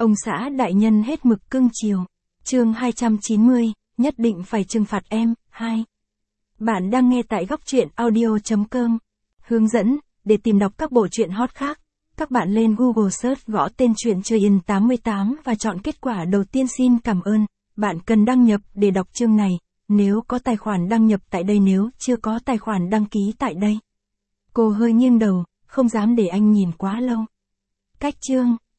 Ông xã đại nhân hết mực cưng chiều. Chương 290, nhất định phải trừng phạt em. 2. Bạn đang nghe tại góc truyện audio.com. Hướng dẫn, để tìm đọc các bộ truyện hot khác, các bạn lên Google Search gõ tên truyện Chơi In 88 và chọn kết quả đầu tiên. Xin cảm ơn. Bạn cần đăng nhập để đọc chương này, nếu có tài khoản đăng nhập tại đây, nếu chưa có tài khoản đăng ký tại đây. Cô hơi nghiêng đầu, không dám để anh nhìn quá lâu. Cách chương.